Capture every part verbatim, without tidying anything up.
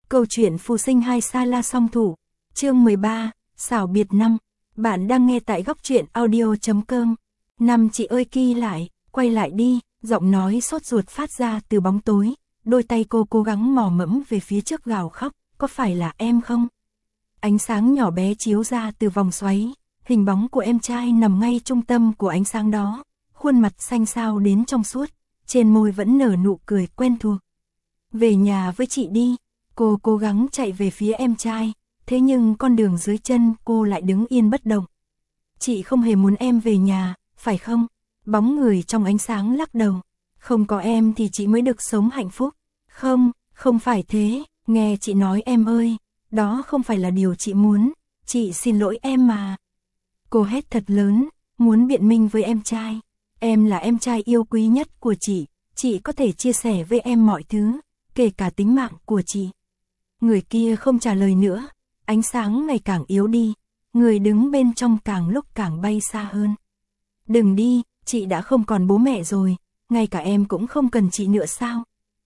Câu chuyện phù sinh hai xa la song thủ. Chương mười ba, xảo biệt năm. Bạn đang nghe tại góc truyện audio.com. Năm chị ơi ki lại, quay lại đi, giọng nói sốt ruột phát ra từ bóng tối. Đôi tay cô cố gắng mò mẫm về phía trước gào khóc, có phải là em không? Ánh sáng nhỏ bé chiếu ra từ vòng xoáy, hình bóng của em trai nằm ngay trung tâm của ánh sáng đó. Khuôn mặt xanh xao đến trong suốt, trên môi vẫn nở nụ cười quen thuộc. Về nhà với chị đi. Cô cố gắng chạy về phía em trai, thế nhưng con đường dưới chân cô lại đứng yên bất động. Chị không hề muốn em về nhà, phải không? Bóng người trong ánh sáng lắc đầu. Không có em thì chị mới được sống hạnh phúc. Không, không phải thế, nghe chị nói em ơi, đó không phải là điều chị muốn, chị xin lỗi em mà. Cô hét thật lớn, muốn biện minh với em trai. Em là em trai yêu quý nhất của chị, chị có thể chia sẻ với em mọi thứ, kể cả tính mạng của chị. Người kia không trả lời nữa, ánh sáng ngày càng yếu đi, người đứng bên trong càng lúc càng bay xa hơn. Đừng đi, chị đã không còn bố mẹ rồi, ngay cả em cũng không cần chị nữa sao?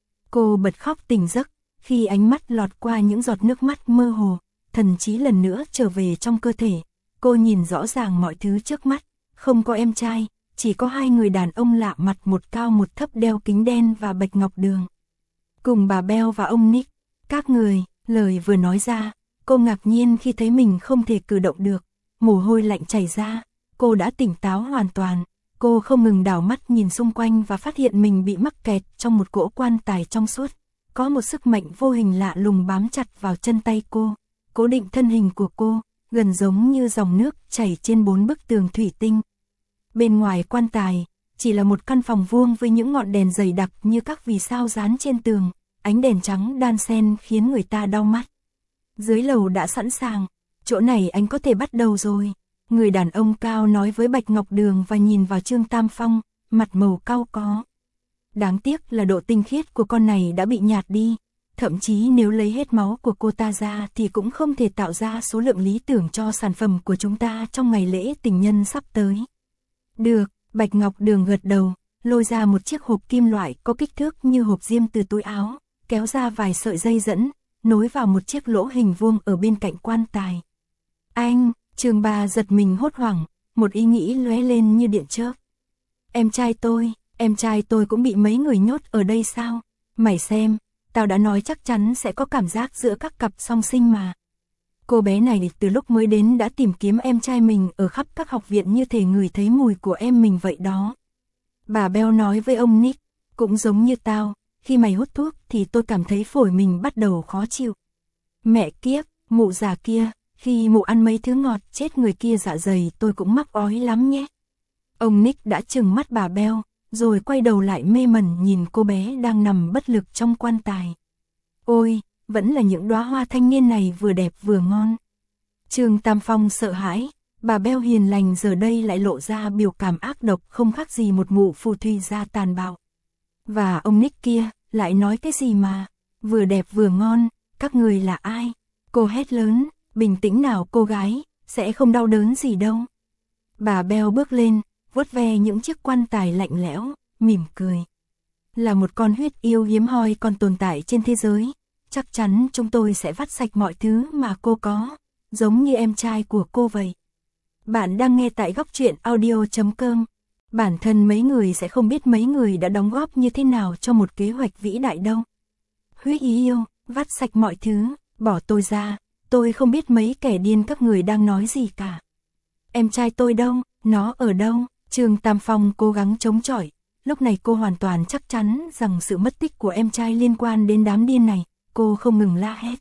Cô bật khóc tỉnh giấc, khi ánh mắt lọt qua những giọt nước mắt mơ hồ, thần trí lần nữa trở về trong cơ thể. Cô nhìn rõ ràng mọi thứ trước mắt, không có em trai, chỉ có hai người đàn ông lạ mặt, một cao một thấp đeo kính đen và Bạch Ngọc Đường. Cùng bà Bell và ông Nick. Các người, lời vừa nói ra, cô ngạc nhiên khi thấy mình không thể cử động được, mồ hôi lạnh chảy ra, cô đã tỉnh táo hoàn toàn, cô không ngừng đảo mắt nhìn xung quanh và phát hiện mình bị mắc kẹt trong một cỗ quan tài trong suốt, có một sức mạnh vô hình lạ lùng bám chặt vào chân tay cô, cố định thân hình của cô, gần giống như dòng nước chảy trên bốn bức tường thủy tinh. Bên ngoài quan tài, chỉ là một căn phòng vuông với những ngọn đèn dày đặc như các vì sao dán trên tường. Ánh đèn trắng đan xen khiến người ta đau mắt. Dưới lầu đã sẵn sàng, chỗ này anh có thể bắt đầu rồi. Người đàn ông cao nói với Bạch Ngọc Đường và nhìn vào Trương Tam Phong, mặt màu cau có. Đáng tiếc là độ tinh khiết của con này đã bị nhạt đi. Thậm chí nếu lấy hết máu của cô ta ra thì cũng không thể tạo ra số lượng lý tưởng cho sản phẩm của chúng ta trong ngày lễ tình nhân sắp tới. Được, Bạch Ngọc Đường gật đầu, lôi ra một chiếc hộp kim loại có kích thước như hộp diêm từ túi áo, kéo ra vài sợi dây dẫn, nối vào một chiếc lỗ hình vuông ở bên cạnh quan tài. Anh, Trường Ba giật mình hốt hoảng, một ý nghĩ lóe lên như điện chớp. Em trai tôi, em trai tôi cũng bị mấy người nhốt ở đây sao? Mày xem, tao đã nói chắc chắn sẽ có cảm giác giữa các cặp song sinh mà. Cô bé này từ lúc mới đến đã tìm kiếm em trai mình ở khắp các học viện như thể ngửi thấy mùi của em mình vậy đó. Bà Bell nói với ông Nick, cũng giống như tao. Khi mày hút thuốc thì tôi cảm thấy phổi mình bắt đầu khó chịu. Mẹ kiếp, mụ già kia, khi mụ ăn mấy thứ ngọt chết người kia dạ dày tôi cũng mắc ói lắm nhé. Ông Nick đã trừng mắt bà Bell, rồi quay đầu lại mê mẩn nhìn cô bé đang nằm bất lực trong quan tài. Ôi, vẫn là những đóa hoa thanh niên này vừa đẹp vừa ngon. Trương Tam Phong sợ hãi, bà Bell hiền lành giờ đây lại lộ ra biểu cảm ác độc không khác gì một mụ phù thủy gia tàn bạo. Và ông Nick kia, lại nói cái gì mà, vừa đẹp vừa ngon, các người là ai? Cô hét lớn, bình tĩnh nào cô gái, sẽ không đau đớn gì đâu. Bà Bell bước lên, vuốt ve những chiếc quan tài lạnh lẽo, mỉm cười. Là một con huyết yêu hiếm hoi còn tồn tại trên thế giới, chắc chắn chúng tôi sẽ vắt sạch mọi thứ mà cô có, giống như em trai của cô vậy. Bạn đang nghe tại góc truyện audio.com. Bản thân mấy người sẽ không biết mấy người đã đóng góp như thế nào cho một kế hoạch vĩ đại đâu. Huyết yêu, vắt sạch mọi thứ, bỏ tôi ra, tôi không biết mấy kẻ điên các người đang nói gì cả. Em trai tôi đâu, nó ở đâu? Trương Tam Phong cố gắng chống chọi, lúc này cô hoàn toàn chắc chắn rằng sự mất tích của em trai liên quan đến đám điên này, cô không ngừng la hét.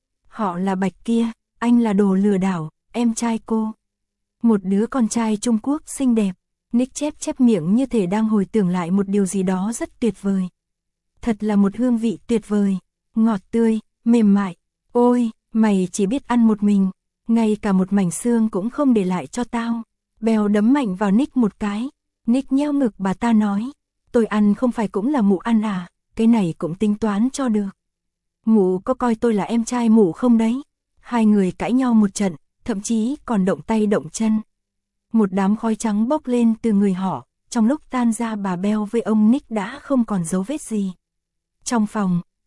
Họ là Bạch kia, anh là đồ lừa đảo, em trai cô. Một đứa con trai Trung Quốc xinh đẹp. Nick chép chép miệng như thể đang hồi tưởng lại một điều gì đó rất tuyệt vời. Thật là một hương vị tuyệt vời, ngọt tươi, mềm mại. Ôi, mày chỉ biết ăn một mình, ngay cả một mảnh xương cũng không để lại cho tao. Bell đấm mạnh vào Nick một cái. Nick nheo ngực bà ta nói, tôi ăn không phải cũng là mụ ăn à, cái này cũng tính toán cho được. Mụ có coi tôi là em trai mụ không đấy? Hai người cãi nhau một trận, thậm chí còn động tay động chân. Một đám khói trắng bốc lên từ người họ, trong lúc tan ra bà Bell với ông Nick đã không còn dấu vết gì. Trong phòng,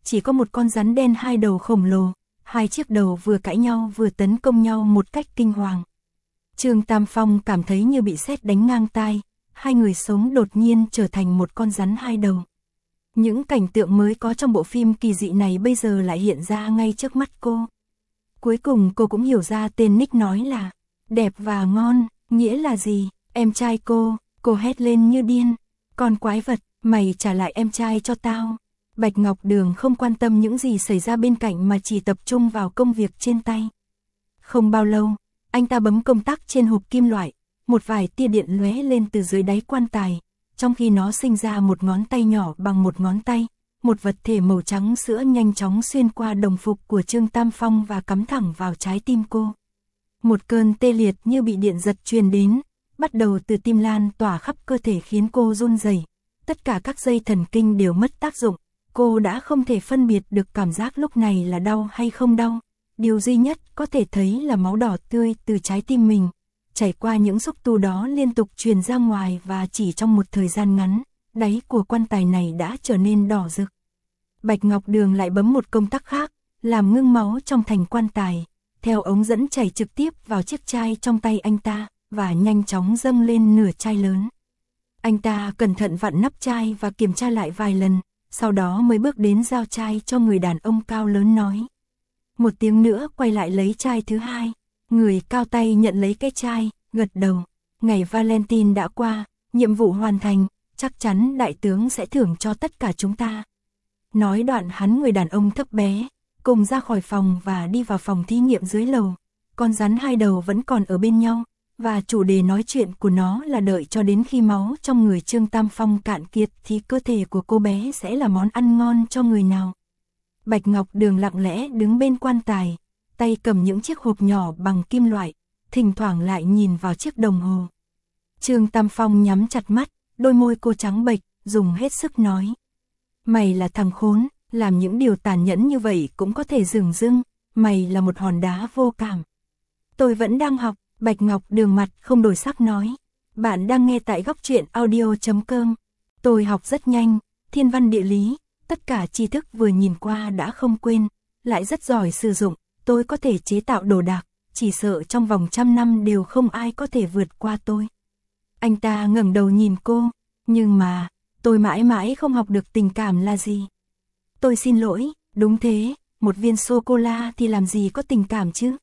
chỉ có một con rắn đen hai đầu khổng lồ, hai chiếc đầu vừa cãi nhau vừa tấn công nhau một cách kinh hoàng. Trương Tam Phong cảm thấy như bị sét đánh ngang tai, hai người sống đột nhiên trở thành một con rắn hai đầu. Những cảnh tượng mới có trong bộ phim kỳ dị này bây giờ lại hiện ra ngay trước mắt cô. Cuối cùng cô cũng hiểu ra tên Nick nói là đẹp và ngon, nghĩa là gì. Em trai cô, cô hét lên như điên. Con quái vật, mày trả lại em trai cho tao. Bạch Ngọc Đường không quan tâm những gì xảy ra bên cạnh mà chỉ tập trung vào công việc trên tay. Không bao lâu, anh ta bấm công tắc trên hộp kim loại, một vài tia điện lóe lên từ dưới đáy quan tài, trong khi nó sinh ra một ngón tay nhỏ bằng một ngón tay, một vật thể màu trắng sữa nhanh chóng xuyên qua đồng phục của Trương Tam Phong và cắm thẳng vào trái tim cô. Một cơn tê liệt như bị điện giật truyền đến, bắt đầu từ tim lan tỏa khắp cơ thể khiến cô run rẩy. Tất cả các dây thần kinh đều mất tác dụng, cô đã không thể phân biệt được cảm giác lúc này là đau hay không đau. Điều duy nhất có thể thấy là máu đỏ tươi từ trái tim mình, chảy qua những xúc tu đó liên tục truyền ra ngoài và chỉ trong một thời gian ngắn, đáy của quan tài này đã trở nên đỏ rực. Bạch Ngọc Đường lại bấm một công tắc khác, làm ngưng máu trong thành quan tài, theo ống dẫn chảy trực tiếp vào chiếc chai trong tay anh ta, và nhanh chóng dâng lên nửa chai lớn. Anh ta cẩn thận vặn nắp chai và kiểm tra lại vài lần, sau đó mới bước đến giao chai cho người đàn ông cao lớn nói. Một tiếng nữa quay lại lấy chai thứ hai. Người cao tay nhận lấy cái chai, gật đầu. Ngày Valentine đã qua, nhiệm vụ hoàn thành, chắc chắn đại tướng sẽ thưởng cho tất cả chúng ta. Nói đoạn hắn người đàn ông thấp bé, cùng ra khỏi phòng và đi vào phòng thí nghiệm dưới lầu. Con rắn hai đầu vẫn còn ở bên nhau, và chủ đề nói chuyện của nó là đợi cho đến khi máu trong người Trương Tam Phong cạn kiệt thì cơ thể của cô bé sẽ là món ăn ngon cho người nào. Bạch Ngọc Đường lặng lẽ đứng bên quan tài, tay cầm những chiếc hộp nhỏ bằng kim loại, thỉnh thoảng lại nhìn vào chiếc đồng hồ. Trương Tam Phong nhắm chặt mắt, đôi môi cô trắng bệch, dùng hết sức nói. Mày là thằng khốn, làm những điều tàn nhẫn như vậy cũng có thể dửng dưng, mày là một hòn đá vô cảm. Tôi vẫn đang học, Bạch Ngọc Đường mặt không đổi sắc nói. Bạn đang nghe tại góc truyện audio chấm com. Tôi học rất nhanh, thiên văn địa lý, tất cả tri thức vừa nhìn qua đã không quên, lại rất giỏi sử dụng, tôi có thể chế tạo đồ đạc, chỉ sợ trong vòng trăm năm đều không ai có thể vượt qua tôi. Anh ta ngẩng đầu nhìn cô, nhưng mà, tôi mãi mãi không học được tình cảm là gì. Tôi xin lỗi, đúng thế, một viên sô-cô-la thì làm gì có tình cảm chứ.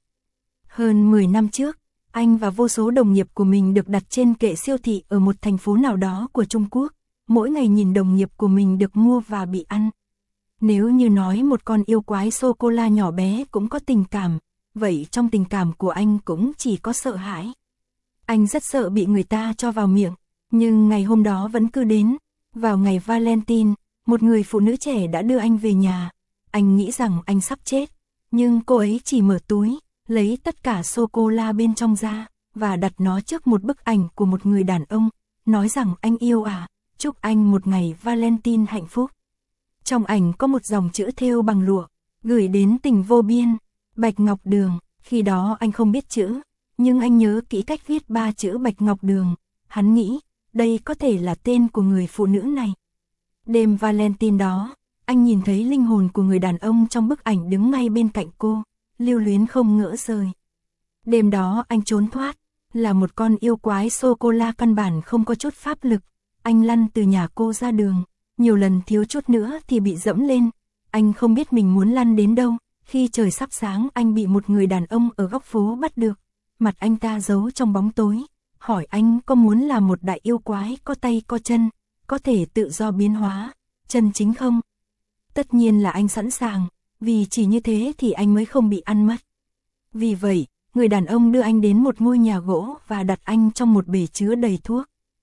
Hơn mười năm trước, anh và vô số đồng nghiệp của mình được đặt trên kệ siêu thị ở một thành phố nào đó của Trung Quốc, mỗi ngày nhìn đồng nghiệp của mình được mua và bị ăn. Nếu như nói một con yêu quái sô-cô-la nhỏ bé cũng có tình cảm, vậy trong tình cảm của anh cũng chỉ có sợ hãi. Anh rất sợ bị người ta cho vào miệng, nhưng ngày hôm đó vẫn cứ đến. Vào ngày Valentine, một người phụ nữ trẻ đã đưa anh về nhà. Anh nghĩ rằng anh sắp chết, nhưng cô ấy chỉ mở túi, lấy tất cả sô-cô-la bên trong ra, và đặt nó trước một bức ảnh của một người đàn ông, nói rằng anh yêu à, chúc anh một ngày Valentine hạnh phúc. Trong ảnh có một dòng chữ thêu bằng lụa, gửi đến tình vô biên, Bạch Ngọc Đường. Khi đó anh không biết chữ, nhưng anh nhớ kỹ cách viết ba chữ Bạch Ngọc Đường. Hắn nghĩ, đây có thể là tên của người phụ nữ này. Đêm Valentine đó, anh nhìn thấy linh hồn của người đàn ông trong bức ảnh đứng ngay bên cạnh cô, lưu luyến không ngỡ rời. Đêm đó anh trốn thoát, là một con yêu quái sô-cô-la căn bản không có chút pháp lực. Anh lăn từ nhà cô ra đường, nhiều lần thiếu chút nữa thì bị dẫm lên. Anh không biết mình muốn lăn đến đâu, khi trời sắp sáng anh bị một người đàn ông ở góc phố bắt được. Mặt anh ta giấu trong bóng tối, hỏi anh có muốn là một đại yêu quái có tay có chân, có thể tự do biến hóa, chân chính không? Tất nhiên là anh sẵn sàng, vì chỉ như thế thì anh mới không bị ăn mất. Vì vậy, người đàn ông đưa anh đến một ngôi nhà gỗ và đặt anh trong một bể chứa đầy thuốc.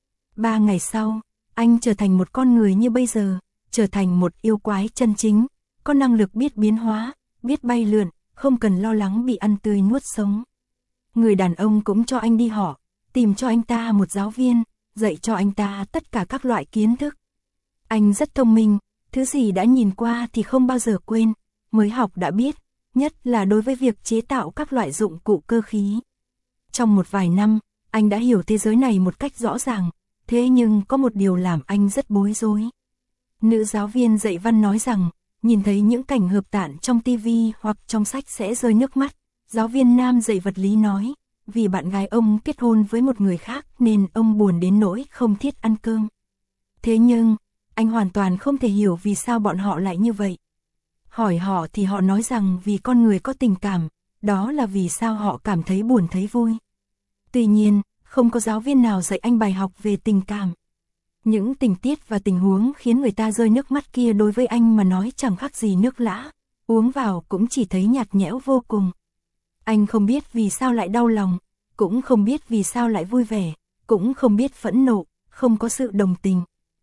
Ba ngày sau, anh trở thành một con người như bây giờ, trở thành một yêu quái chân chính, có năng lực biết biến hóa, biết bay lượn, không cần lo lắng bị ăn tươi nuốt sống. Người đàn ông cũng cho anh đi họ, tìm cho anh ta một giáo viên, dạy cho anh ta tất cả các loại kiến thức. Anh rất thông minh, thứ gì đã nhìn qua thì không bao giờ quên, mới học đã biết, nhất là đối với việc chế tạo các loại dụng cụ cơ khí. Trong một vài năm, anh đã hiểu thế giới này một cách rõ ràng, thế nhưng có một điều làm anh rất bối rối. Nữ giáo viên dạy văn nói rằng, nhìn thấy những cảnh hợp tản trong tivi hoặc trong sách sẽ rơi nước mắt. Giáo viên nam dạy vật lý nói, vì bạn gái ông kết hôn với một người khác nên ông buồn đến nỗi không thiết ăn cơm. Thế nhưng, anh hoàn toàn không thể hiểu vì sao bọn họ lại như vậy. Hỏi họ thì họ nói rằng vì con người có tình cảm, đó là vì sao họ cảm thấy buồn thấy vui. Tuy nhiên, không có giáo viên nào dạy anh bài học về tình cảm. Những tình tiết và tình huống khiến người ta rơi nước mắt kia đối với anh mà nói chẳng khác gì nước lã, uống vào cũng chỉ thấy nhạt nhẽo vô cùng. Anh không biết vì sao lại đau lòng, cũng không biết vì sao lại vui vẻ, cũng không biết phẫn nộ, không có sự đồng tình.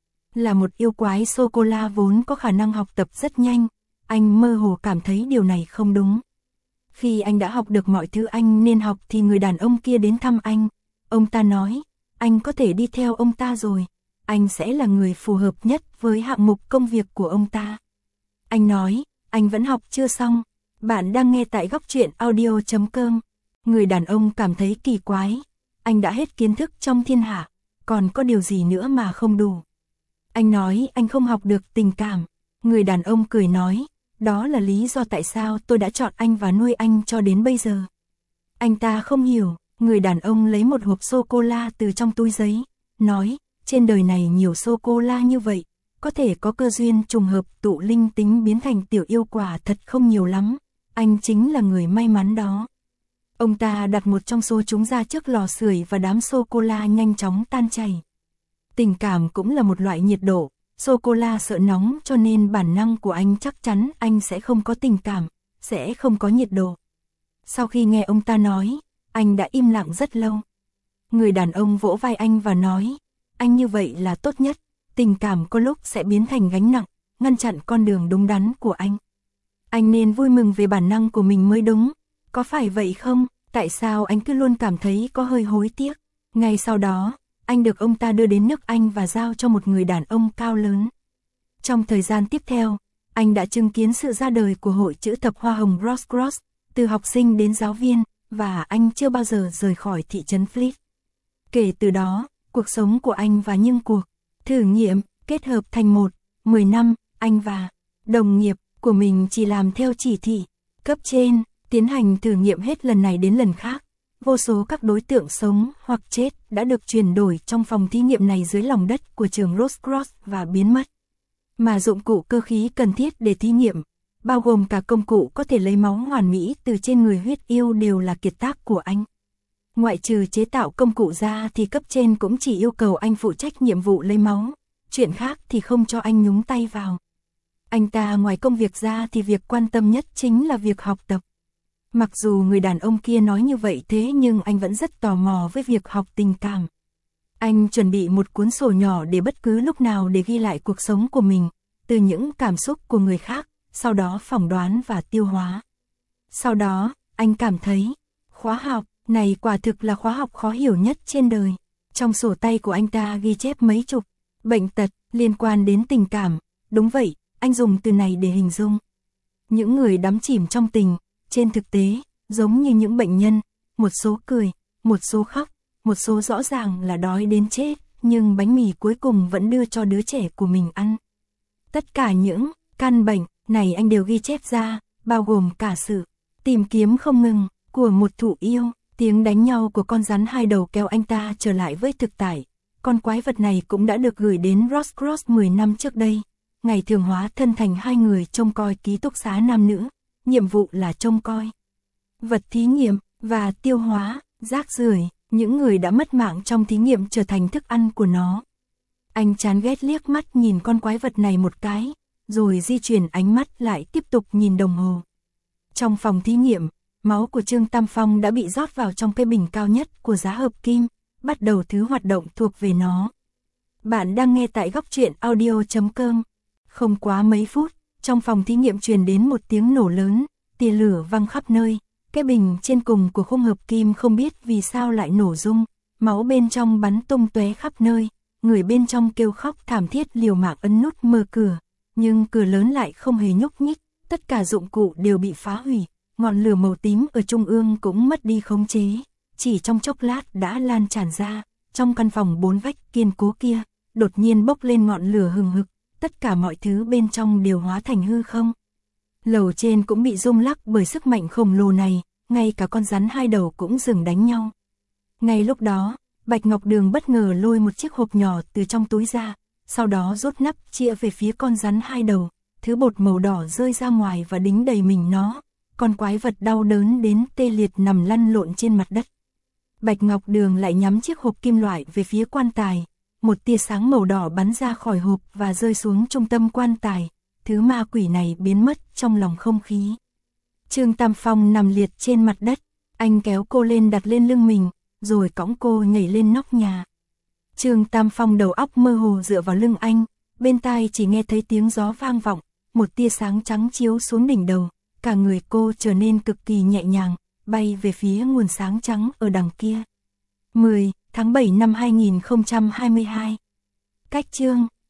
Là một yêu quái sô-cô-la vốn có khả năng học tập rất nhanh, anh mơ hồ cảm thấy điều này không đúng. Khi anh đã học được mọi thứ anh nên học thì người đàn ông kia đến thăm anh. Ông ta nói, anh có thể đi theo ông ta rồi, anh sẽ là người phù hợp nhất với hạng mục công việc của ông ta. Anh nói, anh vẫn học chưa xong. Bạn đang nghe tại góc truyện audio chấm com. Người đàn ông cảm thấy kỳ quái, anh đã hết kiến thức trong thiên hạ, còn có điều gì nữa mà không đủ. Anh nói anh không học được tình cảm. Người đàn ông cười nói, đó là lý do tại sao tôi đã chọn anh và nuôi anh cho đến bây giờ. Anh ta không hiểu, người đàn ông lấy một hộp sô-cô-la từ trong túi giấy, nói, trên đời này nhiều sô-cô-la như vậy, có thể có cơ duyên trùng hợp tụ linh tính biến thành tiểu yêu quả thật không nhiều lắm, anh chính là người may mắn đó. Ông ta đặt một trong số chúng ra trước lò sưởi và đám sô-cô-la nhanh chóng tan chảy. Tình cảm cũng là một loại nhiệt độ, sô-cô-la sợ nóng cho nên bản năng của anh chắc chắn anh sẽ không có tình cảm, sẽ không có nhiệt độ. Sau khi nghe ông ta nói, anh đã im lặng rất lâu. Người đàn ông vỗ vai anh và nói, anh như vậy là tốt nhất, tình cảm có lúc sẽ biến thành gánh nặng, ngăn chặn con đường đúng đắn của anh. Anh nên vui mừng về bản năng của mình mới đúng, có phải vậy không? Tại sao anh cứ luôn cảm thấy có hơi hối tiếc? Ngay sau đó, anh được ông ta đưa đến nước Anh và giao cho một người đàn ông cao lớn. Trong thời gian tiếp theo, anh đã chứng kiến sự ra đời của hội chữ thập hoa hồng Rose Cross, từ học sinh đến giáo viên, và anh chưa bao giờ rời khỏi thị trấn Fleet. Kể từ đó, cuộc sống của anh và những cuộc thử nghiệm kết hợp thành một. mười năm, anh và đồng nghiệp của mình chỉ làm theo chỉ thị cấp trên, tiến hành thử nghiệm hết lần này đến lần khác. Vô số các đối tượng sống hoặc chết đã được chuyển đổi trong phòng thí nghiệm này dưới lòng đất của trường Rose Cross và biến mất. Mà dụng cụ cơ khí cần thiết để thí nghiệm, bao gồm cả công cụ có thể lấy máu hoàn mỹ từ trên người huyết yêu đều là kiệt tác của anh. Ngoại trừ chế tạo công cụ ra thì cấp trên cũng chỉ yêu cầu anh phụ trách nhiệm vụ lấy máu, chuyện khác thì không cho anh nhúng tay vào. Anh ta ngoài công việc ra thì việc quan tâm nhất chính là việc học tập. Mặc dù người đàn ông kia nói như vậy thế nhưng anh vẫn rất tò mò với việc học tình cảm. Anh chuẩn bị một cuốn sổ nhỏ để bất cứ lúc nào để ghi lại cuộc sống của mình, từ những cảm xúc của người khác, sau đó phỏng đoán và tiêu hóa. Sau đó, anh cảm thấy, khóa học này quả thực là khóa học khó hiểu nhất trên đời. Trong sổ tay của anh ta ghi chép mấy chục bệnh tật liên quan đến tình cảm. Đúng vậy, anh dùng từ này để hình dung những người đắm chìm trong tình, trên thực tế, giống như những bệnh nhân, một số cười, một số khóc, một số rõ ràng là đói đến chết, nhưng bánh mì cuối cùng vẫn đưa cho đứa trẻ của mình ăn. Tất cả những căn bệnh này anh đều ghi chép ra, bao gồm cả sự tìm kiếm không ngừng của một thụ yêu. Tiếng đánh nhau của con rắn hai đầu kéo anh ta trở lại với thực tại. Con quái vật này cũng đã được gửi đến Rose Cross mười năm trước đây. Ngày thường hóa thân thành hai người trông coi ký túc xá nam nữ. Nhiệm vụ là trông coi vật thí nghiệm và tiêu hóa rác rưởi. Những người đã mất mạng trong thí nghiệm trở thành thức ăn của nó. Anh chán ghét liếc mắt nhìn con quái vật này một cái, rồi di chuyển ánh mắt lại tiếp tục nhìn đồng hồ. Trong phòng thí nghiệm, máu của Trương Tam Phong đã bị rót vào trong cái bình cao nhất của giá hợp kim, bắt đầu thứ hoạt động thuộc về nó. Bạn đang nghe tại góc truyện audio chấm com. Không quá mấy phút, trong phòng thí nghiệm truyền đến một tiếng nổ lớn, tia lửa văng khắp nơi. Cái bình trên cùng của khung hợp kim không biết vì sao lại nổ rung, máu bên trong bắn tung tóe khắp nơi, người bên trong kêu khóc thảm thiết liều mạng ấn nút mở cửa, nhưng cửa lớn lại không hề nhúc nhích, tất cả dụng cụ đều bị phá hủy, ngọn lửa màu tím ở trung ương cũng mất đi khống chế, chỉ trong chốc lát đã lan tràn ra, trong căn phòng bốn vách kiên cố kia, đột nhiên bốc lên ngọn lửa hừng hực, tất cả mọi thứ bên trong đều hóa thành hư không. Lầu trên cũng bị rung lắc bởi sức mạnh khổng lồ này, ngay cả con rắn hai đầu cũng dừng đánh nhau. Ngay lúc đó, Bạch Ngọc Đường bất ngờ lôi một chiếc hộp nhỏ từ trong túi ra, sau đó rút nắp chĩa về phía con rắn hai đầu, thứ bột màu đỏ rơi ra ngoài và đính đầy mình nó, con quái vật đau đớn đến tê liệt nằm lăn lộn trên mặt đất. Bạch Ngọc Đường lại nhắm chiếc hộp kim loại về phía quan tài, một tia sáng màu đỏ bắn ra khỏi hộp và rơi xuống trung tâm quan tài, thứ ma quỷ này biến mất trong lòng không khí. Trương Tam Phong nằm liệt trên mặt đất, anh kéo cô lên đặt lên lưng mình, rồi cõng cô nhảy lên nóc nhà. Trương Tam Phong đầu óc mơ hồ dựa vào lưng anh, bên tai chỉ nghe thấy tiếng gió vang vọng, một tia sáng trắng chiếu xuống đỉnh đầu, cả người cô trở nên cực kỳ nhẹ nhàng, bay về phía nguồn sáng trắng ở đằng kia. mười tháng bảy năm hai nghìn không trăm hai mươi hai. Cách chương